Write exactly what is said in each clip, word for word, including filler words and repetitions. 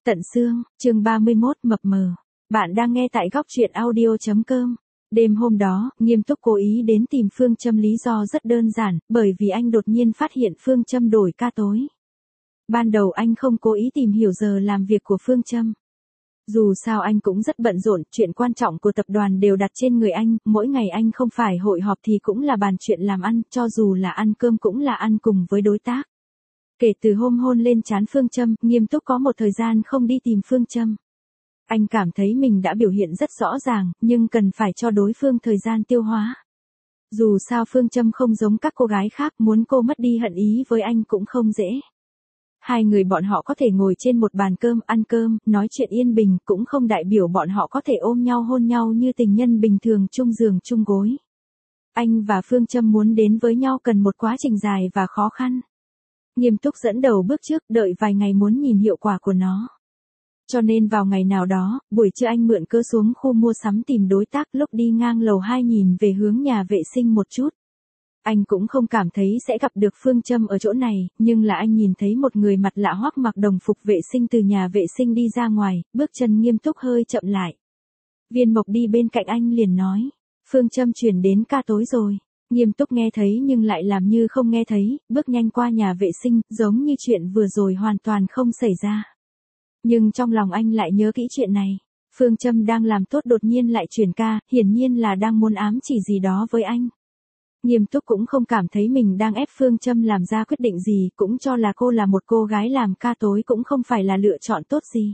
Tận xương, chương ba mươi mốt mập mờ. Bạn đang nghe tại góc truyện audio chấm com. Đêm hôm đó, Nghiêm Túc cố ý đến tìm Phương Châm lý do rất đơn giản, bởi vì anh đột nhiên phát hiện Phương Châm đổi ca tối. Ban đầu anh không cố ý tìm hiểu giờ làm việc của Phương Châm. Dù sao anh cũng rất bận rộn, chuyện quan trọng của tập đoàn đều đặt trên người anh, mỗi ngày anh không phải hội họp thì cũng là bàn chuyện làm ăn, cho dù là ăn cơm cũng là ăn cùng với đối tác. Kể từ hôm hôn lên trán Phương Châm, Nghiêm Túc có một thời gian không đi tìm Phương Châm. Anh cảm thấy mình đã biểu hiện rất rõ ràng, nhưng cần phải cho đối phương thời gian tiêu hóa. Dù sao Phương Châm không giống các cô gái khác, muốn cô mất đi hận ý với anh cũng không dễ. Hai người bọn họ có thể ngồi trên một bàn cơm, ăn cơm, nói chuyện yên bình, cũng không đại biểu bọn họ có thể ôm nhau hôn nhau như tình nhân bình thường chung giường chung gối. Anh và Phương Châm muốn đến với nhau cần một quá trình dài và khó khăn. Nghiêm Túc dẫn đầu bước trước, đợi vài ngày muốn nhìn hiệu quả của nó. Cho nên vào ngày nào đó, buổi trưa anh mượn cớ xuống khu mua sắm tìm đối tác, lúc đi ngang lầu hai nhìn về hướng nhà vệ sinh một chút. Anh cũng không cảm thấy sẽ gặp được Phương Châm ở chỗ này, nhưng là anh nhìn thấy một người mặt lạ hoắc mặc đồng phục vệ sinh từ nhà vệ sinh đi ra ngoài, bước chân Nghiêm Túc hơi chậm lại. Viên Mộc đi bên cạnh anh liền nói, Phương Châm chuyển đến ca tối rồi. Nghiêm Túc nghe thấy nhưng lại làm như không nghe thấy, bước nhanh qua nhà vệ sinh, giống như chuyện vừa rồi hoàn toàn không xảy ra. Nhưng trong lòng anh lại nhớ kỹ chuyện này. Phương Châm đang làm tốt đột nhiên lại chuyển ca, hiển nhiên là đang muốn ám chỉ gì đó với anh. Nghiêm Túc cũng không cảm thấy mình đang ép Phương Châm làm ra quyết định gì, cũng cho là cô là một cô gái làm ca tối cũng không phải là lựa chọn tốt gì.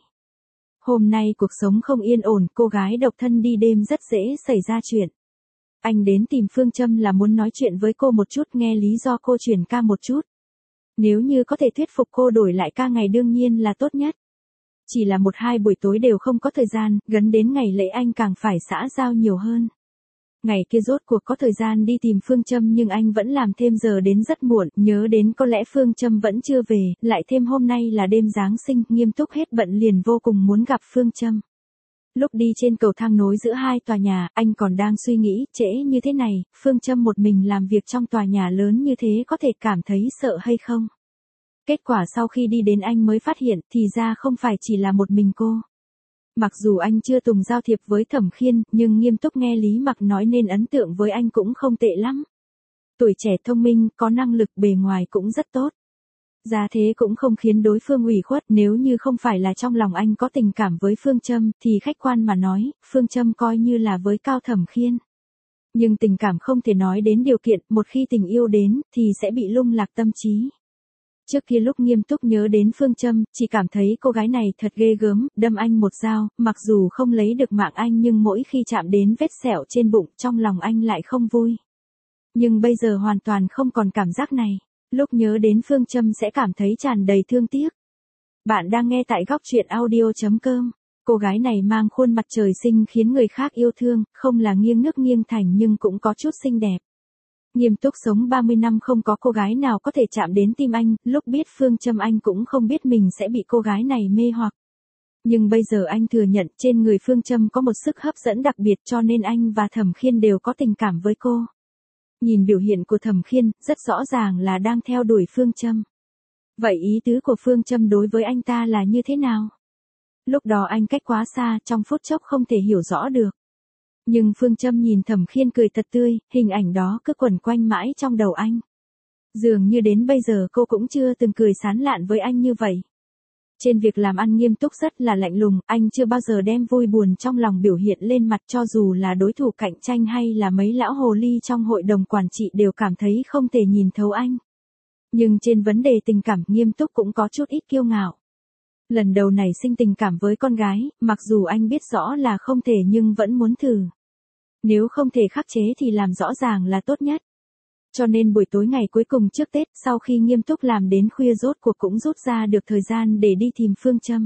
Hôm nay cuộc sống không yên ổn, cô gái độc thân đi đêm rất dễ xảy ra chuyện. Anh đến tìm Phương Châm là muốn nói chuyện với cô một chút, nghe lý do cô chuyển ca một chút. Nếu như có thể thuyết phục cô đổi lại ca ngày đương nhiên là tốt nhất. Chỉ là một hai buổi tối đều không có thời gian, gần đến ngày lễ anh càng phải xã giao nhiều hơn. Ngày kia rốt cuộc có thời gian đi tìm Phương Châm nhưng anh vẫn làm thêm giờ đến rất muộn, nhớ đến có lẽ Phương Châm vẫn chưa về, lại thêm hôm nay là đêm Giáng sinh, Nghiêm Túc hết bận liền vô cùng muốn gặp Phương Châm. Lúc đi trên cầu thang nối giữa hai tòa nhà, anh còn đang suy nghĩ, trễ như thế này, Phương Châm một mình làm việc trong tòa nhà lớn như thế có thể cảm thấy sợ hay không? Kết quả sau khi đi đến anh mới phát hiện, thì ra không phải chỉ là một mình cô. Mặc dù anh chưa từng giao thiệp với Thẩm Khiên, nhưng Nghiêm Túc nghe Lý Mặc nói nên ấn tượng với anh cũng không tệ lắm. Tuổi trẻ thông minh, có năng lực, bề ngoài cũng rất tốt. Giá thế cũng không khiến đối phương ủy khuất, nếu như không phải là trong lòng anh có tình cảm với Phương Châm, thì khách quan mà nói, Phương Châm coi như là với Cao Thẩm Khiên. Nhưng tình cảm không thể nói đến điều kiện, một khi tình yêu đến, thì sẽ bị lung lạc tâm trí. Trước kia lúc Nghiêm Túc nhớ đến Phương Châm, chỉ cảm thấy cô gái này thật ghê gớm, đâm anh một dao, mặc dù không lấy được mạng anh nhưng mỗi khi chạm đến vết sẹo trên bụng, trong lòng anh lại không vui. Nhưng bây giờ hoàn toàn không còn cảm giác này. Lúc nhớ đến Phương Châm sẽ cảm thấy tràn đầy thương tiếc. Bạn đang nghe tại góc truyện audio chấm com. Cô gái này mang khuôn mặt trời sinh khiến người khác yêu thương, không là nghiêng nước nghiêng thành nhưng cũng có chút xinh đẹp. Nghiêm Túc sống ba mươi năm không có cô gái nào có thể chạm đến tim anh, lúc biết Phương Châm anh cũng không biết mình sẽ bị cô gái này mê hoặc. Nhưng bây giờ anh thừa nhận trên người Phương Châm có một sức hấp dẫn đặc biệt cho nên anh và Thẩm Khiên đều có tình cảm với cô. Nhìn biểu hiện của Thẩm Khiên, rất rõ ràng là đang theo đuổi Phương Châm. Vậy ý tứ của Phương Châm đối với anh ta là như thế nào? Lúc đó anh cách quá xa, trong phút chốc không thể hiểu rõ được. Nhưng Phương Châm nhìn Thẩm Khiên cười thật tươi, hình ảnh đó cứ quẩn quanh mãi trong đầu anh. Dường như đến bây giờ cô cũng chưa từng cười sán lạn với anh như vậy. Trên việc làm ăn Nghiêm Túc rất là lạnh lùng, anh chưa bao giờ đem vui buồn trong lòng biểu hiện lên mặt, cho dù là đối thủ cạnh tranh hay là mấy lão hồ ly trong hội đồng quản trị đều cảm thấy không thể nhìn thấu anh. Nhưng trên vấn đề tình cảm Nghiêm Túc cũng có chút ít kiêu ngạo. Lần đầu này sinh tình cảm với con gái, mặc dù anh biết rõ là không thể nhưng vẫn muốn thử. Nếu không thể khắc chế thì làm rõ ràng là tốt nhất. Cho nên buổi tối ngày cuối cùng trước Tết, sau khi Nghiêm Túc làm đến khuya rốt cuộc cũng rút ra được thời gian để đi tìm Phương Châm.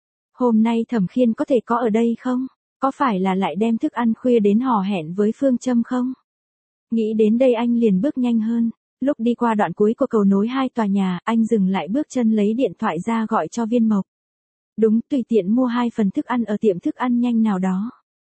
Hôm nay Thẩm Khiên có thể có ở đây không? Có phải là lại đem thức ăn khuya đến hò hẹn với Phương Châm không? Nghĩ đến đây anh liền bước nhanh hơn. Lúc đi qua đoạn cuối của cầu nối hai tòa nhà, anh dừng lại bước chân lấy điện thoại ra gọi cho Viên Mộc. Đúng, tùy tiện mua hai phần thức ăn ở tiệm thức ăn nhanh nào đó.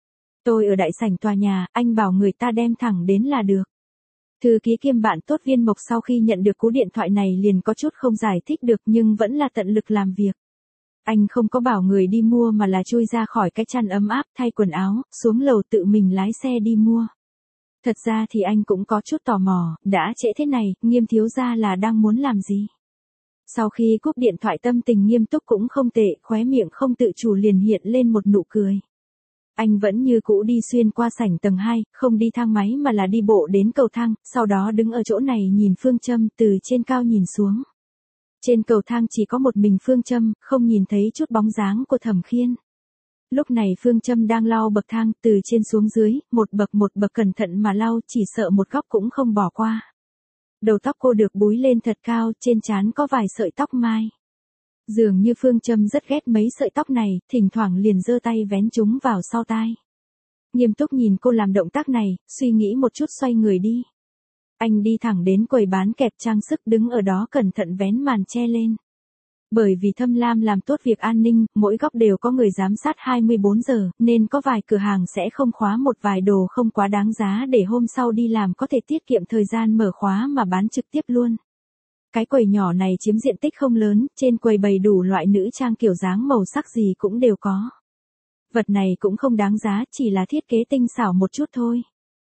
Tôi ở đại sảnh tòa nhà, anh bảo người ta đem thẳng đến là được. Thư ký kiêm bạn tốt Viên Mộc sau khi nhận được cú điện thoại này liền có chút không giải thích được nhưng vẫn là tận lực làm việc. Anh không có bảo người đi mua mà là chui ra khỏi cái chăn ấm áp thay quần áo, xuống lầu tự mình lái xe đi mua. Thật ra thì anh cũng có chút tò mò, đã trễ thế này, Nghiêm thiếu gia là đang muốn làm gì? Sau khi cúp điện thoại tâm tình Nghiêm Túc cũng không tệ, khóe miệng không tự chủ liền hiện lên một nụ cười. Anh vẫn như cũ đi xuyên qua sảnh tầng hai, không đi thang máy mà là đi bộ đến cầu thang, sau đó đứng ở chỗ này nhìn Phương Châm từ trên cao nhìn xuống. Trên cầu thang chỉ có một mình Phương Châm, không nhìn thấy chút bóng dáng của Thẩm Khiên. Lúc này Phương Châm đang lau bậc thang, từ trên xuống dưới, một bậc một bậc cẩn thận mà lau, chỉ sợ một góc cũng không bỏ qua. Đầu tóc cô được búi lên thật cao, trên trán có vài sợi tóc mai. Dường như Phương Châm rất ghét mấy sợi tóc này, thỉnh thoảng liền giơ tay vén chúng vào sau tai. Nghiêm Túc nhìn cô làm động tác này, suy nghĩ một chút xoay người đi. Anh đi thẳng đến quầy bán kẹp trang sức, đứng ở đó cẩn thận vén màn che lên. Bởi vì Thâm Lam làm tốt việc an ninh, mỗi góc đều có người giám sát hai mươi bốn giờ, nên có vài cửa hàng sẽ không khóa một vài đồ không quá đáng giá để hôm sau đi làm có thể tiết kiệm thời gian mở khóa mà bán trực tiếp luôn. Cái quầy nhỏ này chiếm diện tích không lớn, trên quầy bày đủ loại nữ trang kiểu dáng màu sắc gì cũng đều có. Vật này cũng không đáng giá, chỉ là thiết kế tinh xảo một chút thôi.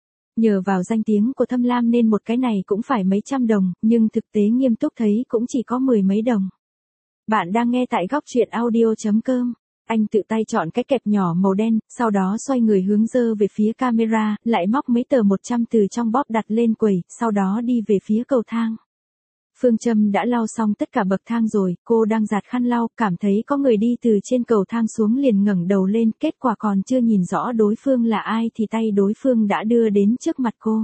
Nhờ vào danh tiếng của Thâm Lam nên một cái này cũng phải mấy trăm đồng, nhưng thực tế Nghiêm Túc thấy cũng chỉ có mười mấy đồng. Bạn đang nghe tại góc truyện audio chấm com. Anh tự tay chọn cái kẹp nhỏ màu đen, sau đó xoay người hướng dơ về phía camera, lại móc mấy tờ một trăm từ trong bóp đặt lên quầy, sau đó đi về phía cầu thang. Phương Châm đã lau xong tất cả bậc thang rồi, cô đang giặt khăn lau, cảm thấy có người đi từ trên cầu thang xuống liền ngẩng đầu lên, kết quả còn chưa nhìn rõ đối phương là ai thì tay đối phương đã đưa đến trước mặt cô.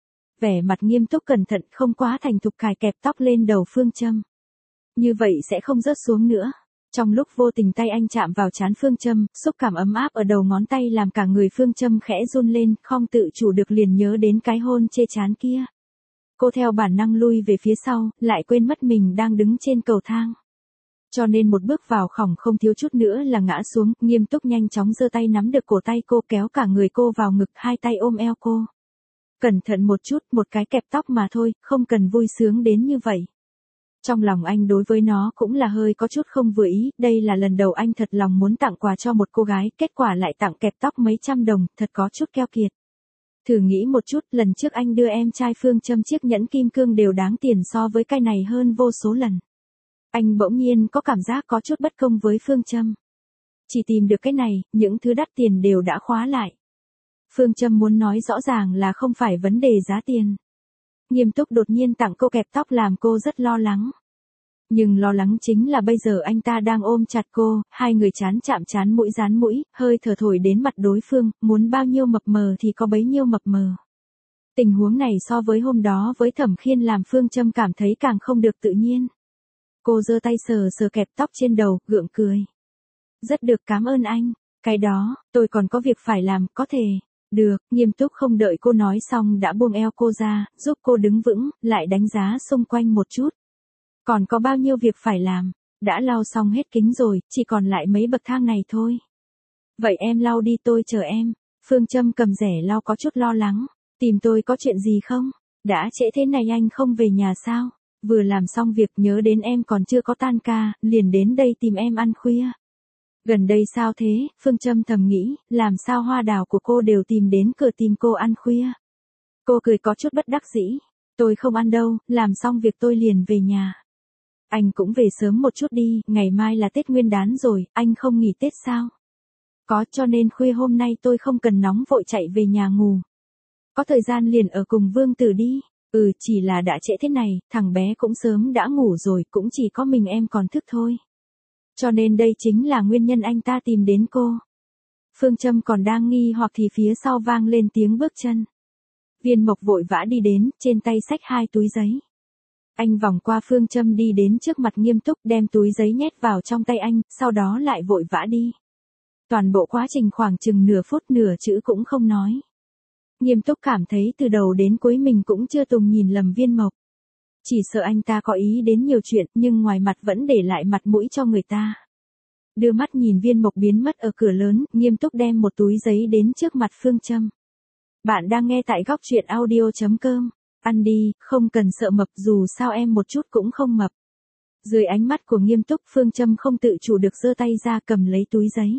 Vẻ mặt Nghiêm Túc cẩn thận, không quá thành thục cài kẹp tóc lên đầu Phương Châm. Như vậy sẽ không rớt xuống nữa. Trong lúc vô tình tay anh chạm vào trán Phương Châm, xúc cảm ấm áp ở đầu ngón tay làm cả người Phương Châm khẽ run lên, không tự chủ được liền nhớ đến cái hôn chê trán kia. Cô theo bản năng lui về phía sau, lại quên mất mình đang đứng trên cầu thang. Cho nên một bước vào khỏng không thiếu chút nữa là ngã xuống, Nghiêm Túc nhanh chóng giơ tay nắm được cổ tay cô, kéo cả người cô vào ngực, hai tay ôm eo cô. Cẩn thận một chút, một cái kẹp tóc mà thôi, không cần vui sướng đến như vậy. Trong lòng anh đối với nó cũng là hơi có chút không vừa ý, đây là lần đầu anh thật lòng muốn tặng quà cho một cô gái, kết quả lại tặng kẹp tóc mấy trăm đồng, thật có chút keo kiệt. Thử nghĩ một chút, lần trước anh đưa em trai Phương Châm chiếc nhẫn kim cương đều đáng tiền so với cái này hơn vô số lần. Anh bỗng nhiên có cảm giác có chút bất công với Phương Châm. Chỉ tìm được cái này, những thứ đắt tiền đều đã khóa lại. Phương Châm muốn nói rõ ràng là không phải vấn đề giá tiền. Nghiêm Túc đột nhiên tặng cô kẹp tóc làm cô rất lo lắng. Nhưng lo lắng chính là bây giờ anh ta đang ôm chặt cô, hai người chán chạm chán mũi dán mũi, hơi thở thổi đến mặt đối phương, muốn bao nhiêu mập mờ thì có bấy nhiêu mập mờ. Tình huống này so với hôm đó với Thẩm Khiên làm Phương Châm cảm thấy càng không được tự nhiên. Cô giơ tay sờ sờ kẹp tóc trên đầu, gượng cười. Rất được, cảm ơn anh, cái đó, tôi còn có việc phải làm, có thể. Được, Nghiêm Túc không đợi cô nói xong đã buông eo cô ra, giúp cô đứng vững, lại đánh giá xung quanh một chút. Còn có bao nhiêu việc phải làm, đã lau xong hết kính rồi, chỉ còn lại mấy bậc thang này thôi. Vậy em lau đi, tôi chờ em. Phương Châm cầm rẻ lau có chút lo lắng. Tìm tôi có chuyện gì không? Đã trễ thế này anh không về nhà sao? Vừa làm xong việc nhớ đến em còn chưa có tan ca, liền đến đây tìm em ăn khuya. Gần đây sao thế? Phương Châm thầm nghĩ, làm sao hoa đào của cô đều tìm đến cửa tìm cô ăn khuya. Cô cười có chút bất đắc dĩ. Tôi không ăn đâu, làm xong việc tôi liền về nhà. Anh cũng về sớm một chút đi, ngày mai là Tết Nguyên đán rồi, anh không nghỉ Tết sao? Có, cho nên khuya hôm nay tôi không cần nóng vội chạy về nhà ngủ. Có thời gian liền ở cùng Vương Tử đi. Ừ, chỉ là đã trễ thế này, thằng bé cũng sớm đã ngủ rồi, cũng chỉ có mình em còn thức thôi. Cho nên đây chính là nguyên nhân anh ta tìm đến cô. Phương Châm còn đang nghi hoặc thì phía sau vang lên tiếng bước chân. Viên Mộc vội vã đi đến, trên tay xách hai túi giấy. Anh vòng qua Phương Châm đi đến trước mặt Nghiêm Túc, đem túi giấy nhét vào trong tay anh, sau đó lại vội vã đi. Toàn bộ quá trình khoảng chừng nửa phút nửa chữ cũng không nói. Nghiêm Túc cảm thấy từ đầu đến cuối mình cũng chưa từng nhìn lầm Viên Mộc. Chỉ sợ anh ta có ý đến nhiều chuyện nhưng ngoài mặt vẫn để lại mặt mũi cho người ta. Đưa mắt nhìn Viên Mộc biến mất ở cửa lớn, Nghiêm Túc đem một túi giấy đến trước mặt Phương Châm. Bạn đang nghe tại góc truyện audio chấm com. Ăn đi, không cần sợ mập, dù sao em một chút cũng không mập. Dưới ánh mắt của Nghiêm Túc, Phương Châm không tự chủ được giơ tay ra cầm lấy túi giấy.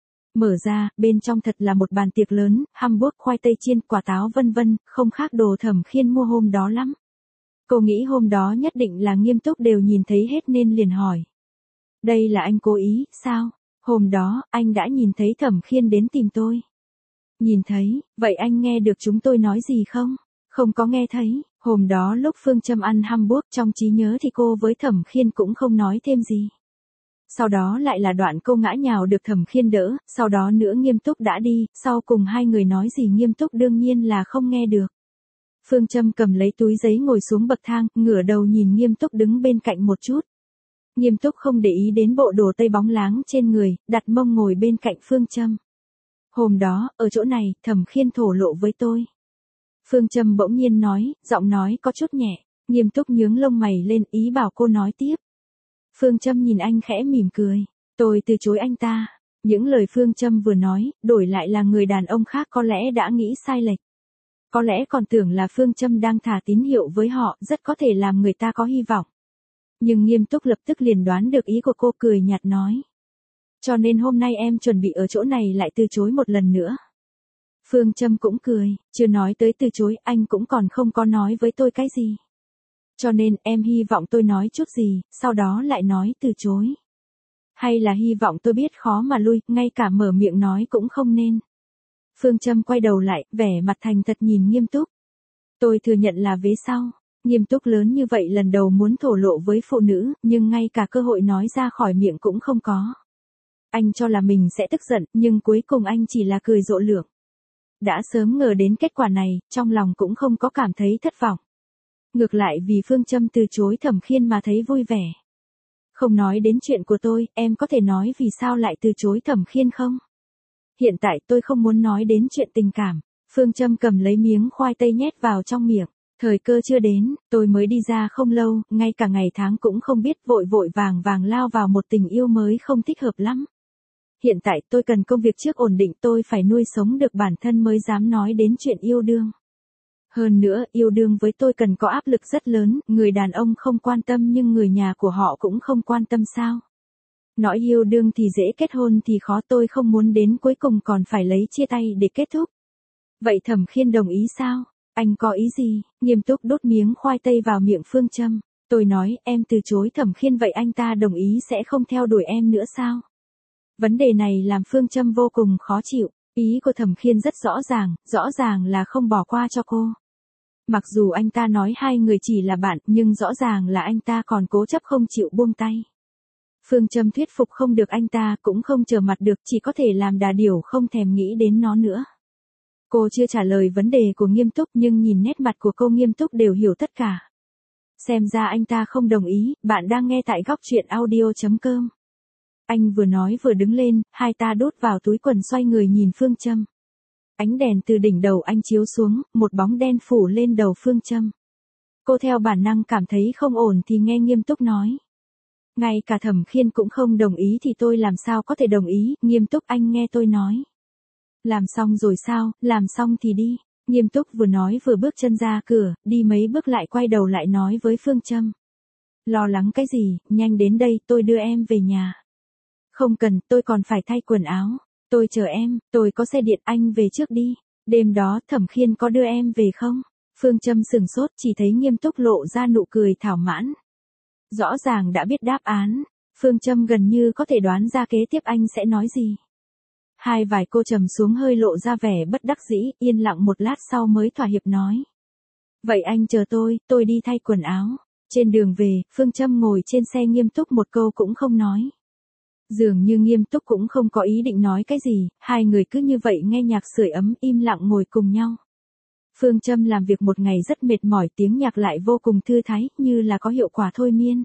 Mở ra, bên trong thật là một bàn tiệc lớn, hamburger, khoai tây chiên, quả táo vân vân, không khác đồ Thẩm Khiên mua hôm đó lắm. Cô nghĩ hôm đó nhất định là Nghiêm Túc đều nhìn thấy hết nên liền hỏi. Đây là anh cố ý, sao? Hôm đó, anh đã nhìn thấy Thẩm Khiên đến tìm tôi. Nhìn thấy, vậy anh nghe được chúng tôi nói gì không? Không có nghe thấy, hôm đó lúc Phương Châm ăn hamburger trong trí nhớ thì cô với Thẩm Khiên cũng không nói thêm gì. Sau đó lại là đoạn cô ngã nhào được Thẩm Khiên đỡ, sau đó nữa Nghiêm Túc đã đi, sau cùng hai người nói gì Nghiêm Túc đương nhiên là không nghe được. Phương Châm cầm lấy túi giấy ngồi xuống bậc thang, ngửa đầu nhìn Nghiêm Túc đứng bên cạnh một chút. Nghiêm Túc không để ý đến bộ đồ tây bóng láng trên người, đặt mông ngồi bên cạnh Phương Châm. Hôm đó, ở chỗ này, Thẩm Khiên thổ lộ với tôi. Phương Châm bỗng nhiên nói, giọng nói có chút nhẹ, Nghiêm Túc nhướng lông mày lên ý bảo cô nói tiếp. Phương Châm nhìn anh khẽ mỉm cười, tôi từ chối anh ta. Những lời Phương Châm vừa nói, đổi lại là người đàn ông khác có lẽ đã nghĩ sai lệch. Có lẽ còn tưởng là Phương Châm đang thả tín hiệu với họ, rất có thể làm người ta có hy vọng. Nhưng Nghiêm Túc lập tức liền đoán được ý của cô, cười nhạt nói. Cho nên hôm nay em chuẩn bị ở chỗ này lại từ chối một lần nữa. Phương Châm cũng cười, chưa nói tới từ chối, anh cũng còn không có nói với tôi cái gì. Cho nên em hy vọng tôi nói chút gì, sau đó lại nói từ chối. Hay là hy vọng tôi biết khó mà lui, ngay cả mở miệng nói cũng không nên. Phương Châm quay đầu lại, vẻ mặt thành thật nhìn Nghiêm Túc. Tôi thừa nhận là vế sau. Nghiêm Túc lớn như vậy lần đầu muốn thổ lộ với phụ nữ, nhưng ngay cả cơ hội nói ra khỏi miệng cũng không có. Anh cho là mình sẽ tức giận, nhưng cuối cùng anh chỉ là cười rộ lượng. Đã sớm ngờ đến kết quả này, trong lòng cũng không có cảm thấy thất vọng. Ngược lại vì Phương Châm từ chối Thẩm Khiên mà thấy vui vẻ. Không nói đến chuyện của tôi, em có thể nói vì sao lại từ chối Thẩm Khiên không? Hiện tại tôi không muốn nói đến chuyện tình cảm. Phương Châm cầm lấy miếng khoai tây nhét vào trong miệng. Thời cơ chưa đến, tôi mới đi ra không lâu, ngay cả ngày tháng cũng không biết, vội vội vàng vàng lao vào một tình yêu mới không thích hợp lắm. Hiện tại tôi cần công việc trước ổn định, tôi phải nuôi sống được bản thân mới dám nói đến chuyện yêu đương. Hơn nữa, yêu đương với tôi cần có áp lực rất lớn, người đàn ông không quan tâm nhưng người nhà của họ cũng không quan tâm sao. Nói yêu đương thì dễ, kết hôn thì khó, tôi không muốn đến cuối cùng còn phải lấy chia tay để kết thúc. Vậy Thẩm Khiên đồng ý sao? Anh có ý gì? Nghiêm Túc đốt miếng khoai tây vào miệng Phương Châm. Tôi nói, em từ chối Thẩm Khiên, vậy anh ta đồng ý sẽ không theo đuổi em nữa sao? Vấn đề này làm Phương Châm vô cùng khó chịu. Ý của Thẩm Khiên rất rõ ràng, rõ ràng là không bỏ qua cho cô. Mặc dù anh ta nói hai người chỉ là bạn, nhưng rõ ràng là anh ta còn cố chấp không chịu buông tay. Phương Châm thuyết phục không được anh ta, cũng không trở mặt được, chỉ có thể làm đà điểu không thèm nghĩ đến nó nữa. Cô chưa trả lời vấn đề của Nghiêm Túc, nhưng nhìn nét mặt của cô Nghiêm Túc đều hiểu tất cả. Xem ra anh ta không đồng ý. Bạn đang nghe tại góc truyện audio chấm com. Anh vừa nói vừa đứng lên, hai ta đút vào túi quần xoay người nhìn Phương Châm. Ánh đèn từ đỉnh đầu anh chiếu xuống, một bóng đen phủ lên đầu Phương Châm. Cô theo bản năng cảm thấy không ổn thì nghe Nghiêm Túc nói. Ngay cả Thẩm Khiên cũng không đồng ý thì tôi làm sao có thể đồng ý, Nghiêm Túc anh nghe tôi nói. Làm xong rồi sao, làm xong thì đi. Nghiêm Túc vừa nói vừa bước chân ra cửa, đi mấy bước lại quay đầu lại nói với Phương Châm. Lo lắng cái gì, nhanh đến đây, tôi đưa em về nhà. Không cần, tôi còn phải thay quần áo. Tôi chờ em, tôi có xe điện, anh về trước đi. Đêm đó Thẩm Khiên có đưa em về không? Phương Châm sừng sốt, chỉ thấy Nghiêm Túc lộ ra nụ cười thỏa mãn. Rõ ràng đã biết đáp án, Phương Châm gần như có thể đoán ra kế tiếp anh sẽ nói gì. Hai vải cô trầm xuống, hơi lộ ra vẻ bất đắc dĩ, yên lặng một lát sau mới thỏa hiệp nói. Vậy anh chờ tôi, tôi đi thay quần áo. Trên đường về, Phương Châm ngồi trên xe, Nghiêm Túc một câu cũng không nói. Dường như Nghiêm Túc cũng không có ý định nói cái gì, hai người cứ như vậy nghe nhạc sưởi ấm im lặng ngồi cùng nhau. Phương Châm làm việc một ngày rất mệt mỏi, tiếng nhạc lại vô cùng thư thái, như là có hiệu quả thôi miên.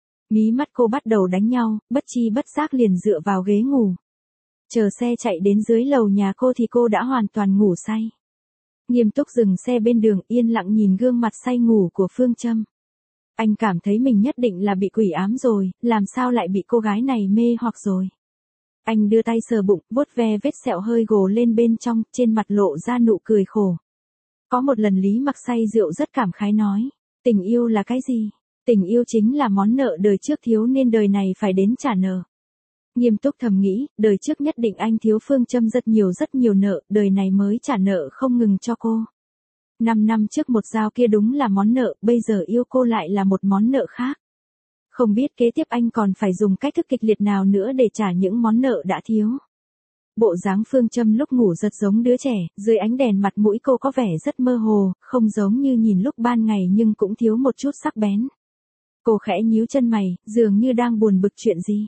Mí mắt cô bắt đầu đánh nhau, bất chi bất giác liền dựa vào ghế ngủ. Chờ xe chạy đến dưới lầu nhà cô thì cô đã hoàn toàn ngủ say. Nghiêm Túc dừng xe bên đường, yên lặng nhìn gương mặt say ngủ của Phương Châm. Anh cảm thấy mình nhất định là bị quỷ ám rồi, làm sao lại bị cô gái này mê hoặc rồi. Anh đưa tay sờ bụng, vuốt ve vết sẹo hơi gồ lên bên trong, trên mặt lộ ra nụ cười khổ. Có một lần Lý Mặc say rượu rất cảm khái nói, tình yêu là cái gì? Tình yêu chính là món nợ đời trước thiếu nên đời này phải đến trả nợ. Nghiêm túc thầm nghĩ, đời trước nhất định anh thiếu Phương Châm rất nhiều rất nhiều nợ, đời này mới trả nợ không ngừng cho cô. Năm năm trước một giao kia đúng là món nợ, bây giờ yêu cô lại là một món nợ khác. Không biết kế tiếp anh còn phải dùng cách thức kịch liệt nào nữa để trả những món nợ đã thiếu. Bộ dáng Phương Châm lúc ngủ rất giống đứa trẻ, dưới ánh đèn mặt mũi cô có vẻ rất mơ hồ, không giống như nhìn lúc ban ngày nhưng cũng thiếu một chút sắc bén. Cô khẽ nhíu chân mày, dường như đang buồn bực chuyện gì.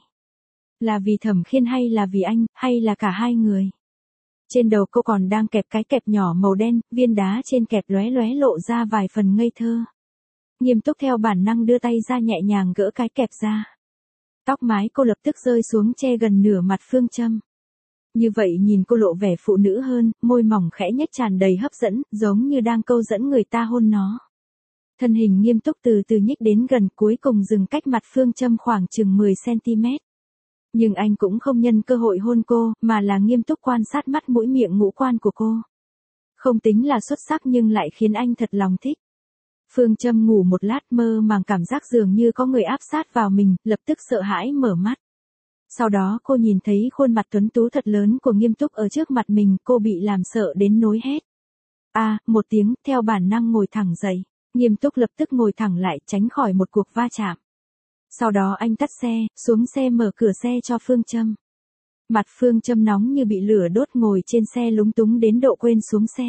Là vì Thẩm Khiên hay là vì anh, hay là cả hai người? Trên đầu cô còn đang kẹp cái kẹp nhỏ màu đen, viên đá trên kẹp lóe lóe lộ ra vài phần ngây thơ. Nghiêm túc theo bản năng đưa tay ra nhẹ nhàng gỡ cái kẹp ra. Tóc mái cô lập tức rơi xuống che gần nửa mặt Phương Châm. Như vậy nhìn cô lộ vẻ phụ nữ hơn, môi mỏng khẽ nhếch tràn đầy hấp dẫn, giống như đang câu dẫn người ta hôn nó. Thân hình Nghiêm túc từ từ nhích đến gần, cuối cùng dừng cách mặt Phương Châm khoảng chừng mười xăng-ti-mét. Nhưng anh cũng không nhân cơ hội hôn cô, mà là nghiêm túc quan sát mắt mũi miệng ngũ quan của cô. Không tính là xuất sắc nhưng lại khiến anh thật lòng thích. Phương Châm ngủ một lát mơ màng cảm giác dường như có người áp sát vào mình, lập tức sợ hãi mở mắt. Sau đó cô nhìn thấy khuôn mặt tuấn tú thật lớn của Nghiêm túc ở trước mặt mình, cô bị làm sợ đến nối hét. A, à, một tiếng, theo bản năng ngồi thẳng dậy. Nghiêm túc lập tức ngồi thẳng lại, tránh khỏi một cuộc va chạm. Sau đó anh tắt xe, xuống xe mở cửa xe cho Phương Châm. Mặt Phương Châm nóng như bị lửa đốt, ngồi trên xe lúng túng đến độ quên xuống xe.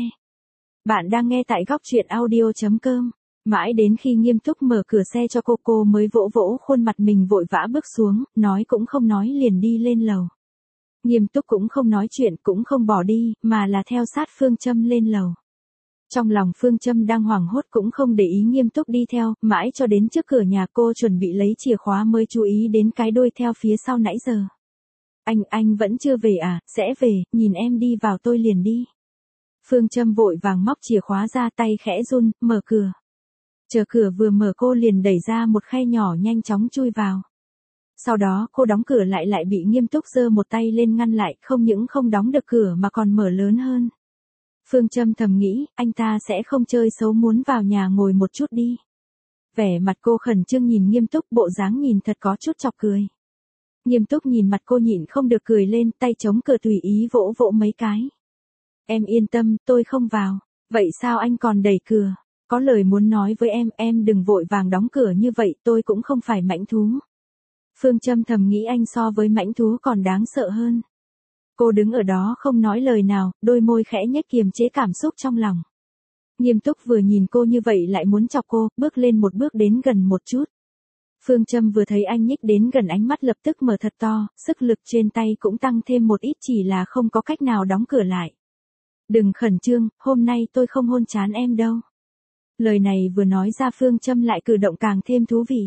Bạn đang nghe tại góc truyện audio chấm com. Mãi đến khi Nghiêm túc mở cửa xe cho cô, cô mới vỗ vỗ khuôn mặt mình vội vã bước xuống, nói cũng không nói liền đi lên lầu. Nghiêm túc cũng không nói chuyện, cũng không bỏ đi, mà là theo sát Phương Châm lên lầu. Trong lòng Phương Châm đang hoảng hốt cũng không để ý Nghiêm túc đi theo, mãi cho đến trước cửa nhà cô chuẩn bị lấy chìa khóa mới chú ý đến cái đuôi theo phía sau nãy giờ. Anh, anh vẫn chưa về à, sẽ về, nhìn em đi vào tôi liền đi. Phương Châm vội vàng móc chìa khóa ra, tay khẽ run, mở cửa. Chờ cửa vừa mở cô liền đẩy ra một khe nhỏ nhanh chóng chui vào. Sau đó cô đóng cửa lại lại bị Nghiêm túc giơ một tay lên ngăn lại, không những không đóng được cửa mà còn mở lớn hơn. Phương Châm thầm nghĩ, anh ta sẽ không chơi xấu muốn vào nhà ngồi một chút đi. Vẻ mặt cô khẩn trương nhìn Nghiêm túc, bộ dáng nhìn thật có chút chọc cười. Nghiêm túc nhìn mặt cô nhịn không được cười lên, tay chống cửa tùy ý vỗ vỗ mấy cái. Em yên tâm, tôi không vào. Vậy sao anh còn đẩy cửa? Có lời muốn nói với em, em đừng vội vàng đóng cửa như vậy, tôi cũng không phải mãnh thú. Phương Châm thầm nghĩ anh so với mãnh thú còn đáng sợ hơn. Cô đứng ở đó không nói lời nào, đôi môi khẽ nhếch kiềm chế cảm xúc trong lòng. Nghiêm túc vừa nhìn cô như vậy lại muốn chọc cô, bước lên một bước đến gần một chút. Phương Châm vừa thấy anh nhích đến gần, ánh mắt lập tức mở thật to, sức lực trên tay cũng tăng thêm một ít, chỉ là không có cách nào đóng cửa lại. Đừng khẩn trương, hôm nay tôi không hôn chán em đâu. Lời này vừa nói ra Phương Châm lại cử động càng thêm thú vị.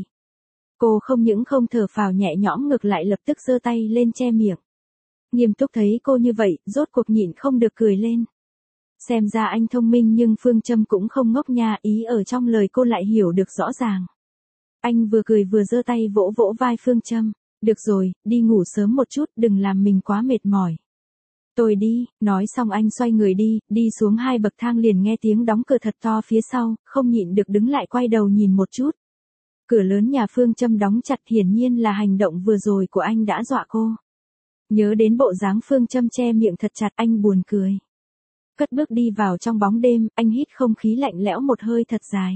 Cô không những không thở phào nhẹ nhõm, ngược lại lập tức giơ tay lên che miệng. Nghiêm túc thấy cô như vậy, rốt cuộc nhịn không được cười lên. Xem ra anh thông minh nhưng Phương Châm cũng không ngốc nha, ý ở trong lời cô lại hiểu được rõ ràng. Anh vừa cười vừa giơ tay vỗ vỗ vai Phương Châm. Được rồi, đi ngủ sớm một chút, đừng làm mình quá mệt mỏi. Tôi đi, nói xong anh xoay người đi, đi xuống hai bậc thang liền nghe tiếng đóng cửa thật to phía sau, không nhịn được đứng lại quay đầu nhìn một chút. Cửa lớn nhà Phương Châm đóng chặt, hiển nhiên là hành động vừa rồi của anh đã dọa cô. Nhớ đến bộ dáng Phương Châm che miệng thật chặt, anh buồn cười. Cất bước đi vào trong bóng đêm, anh hít không khí lạnh lẽo một hơi thật dài.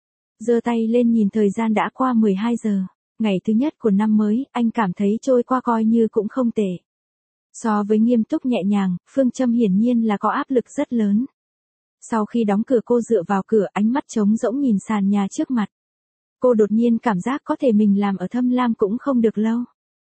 Giơ tay lên nhìn thời gian đã qua mười hai giờ. Ngày thứ nhất của năm mới, anh cảm thấy trôi qua coi như cũng không tệ. So với Nghiêm túc nhẹ nhàng, Phương Châm hiển nhiên là có áp lực rất lớn. Sau khi đóng cửa cô dựa vào cửa, ánh mắt trống rỗng nhìn sàn nhà trước mặt. Cô đột nhiên cảm giác có thể mình làm ở Thâm Lam cũng không được lâu.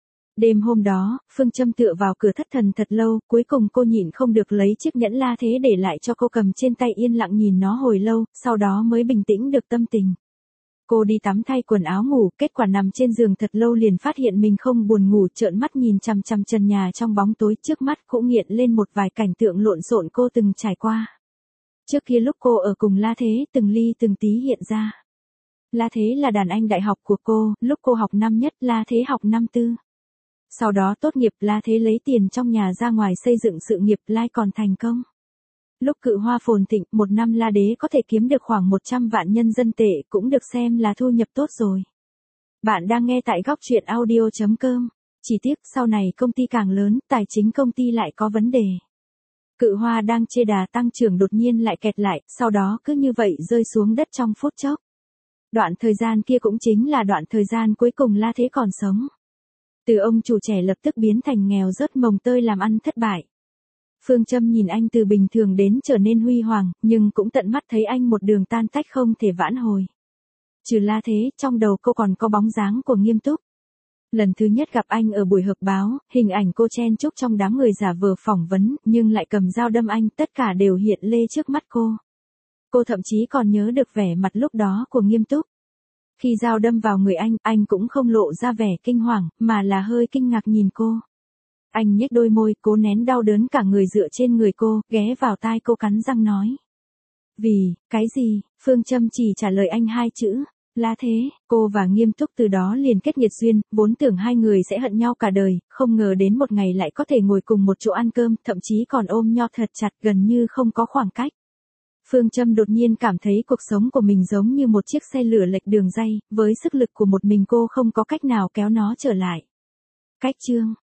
Đêm hôm đó, Phương Châm tựa vào cửa thất thần thật lâu, cuối cùng cô nhịn không được lấy chiếc nhẫn la thế để lại cho cô cầm trên tay, yên lặng nhìn nó hồi lâu, sau đó mới bình tĩnh được tâm tình. Cô đi tắm thay quần áo ngủ, kết quả nằm trên giường thật lâu liền phát hiện mình không buồn ngủ, trợn mắt nhìn chằm chằm trần nhà trong bóng tối, trước mắt cũng hiện lên một vài cảnh tượng lộn xộn cô từng trải qua. Trước kia lúc cô ở cùng La Thế, từng ly từng tí hiện ra. La Thế là đàn anh đại học của cô, lúc cô học năm nhất, La Thế học năm tư. Sau đó tốt nghiệp, La Thế lấy tiền trong nhà ra ngoài xây dựng sự nghiệp, Lai còn thành công. Lúc Cự Hoa phồn thịnh, một năm La Đế có thể kiếm được khoảng một trăm vạn nhân dân tệ cũng được xem là thu nhập tốt rồi. Bạn đang nghe tại góc truyện audio chấm com. Chỉ tiếc sau này công ty càng lớn, tài chính công ty lại có vấn đề. Cự Hoa đang chê đà tăng trưởng đột nhiên lại kẹt lại, sau đó cứ như vậy rơi xuống đất trong phút chốc. Đoạn thời gian kia cũng chính là đoạn thời gian cuối cùng La Thế còn sống. Từ ông chủ trẻ lập tức biến thành nghèo rớt mồng tơi làm ăn thất bại. Phương Châm nhìn anh từ bình thường đến trở nên huy hoàng, nhưng cũng tận mắt thấy anh một đường tan tách không thể vãn hồi. Trừ La Thế, trong đầu cô còn có bóng dáng của Nghiêm Túc. Lần thứ nhất gặp anh ở buổi họp báo, hình ảnh cô chen chúc trong đám người giả vờ phỏng vấn, nhưng lại cầm dao đâm anh, tất cả đều hiện lê trước mắt cô. Cô thậm chí còn nhớ được vẻ mặt lúc đó của Nghiêm Túc. Khi dao đâm vào người anh, anh cũng không lộ ra vẻ kinh hoàng, mà là hơi kinh ngạc nhìn cô. Anh nhếch đôi môi, cố nén đau đớn cả người dựa trên người cô, ghé vào tai cô cắn răng nói. Vì, cái gì? Phương Châm chỉ trả lời anh hai chữ. La Thế. Cô và Nghiêm Túc từ đó liền kết nghiệt duyên, vốn tưởng hai người sẽ hận nhau cả đời, không ngờ đến một ngày lại có thể ngồi cùng một chỗ ăn cơm, thậm chí còn ôm nhau thật chặt, gần như không có khoảng cách. Phương Châm đột nhiên cảm thấy cuộc sống của mình giống như một chiếc xe lửa lệch đường ray, với sức lực của một mình cô không có cách nào kéo nó trở lại. Cách chương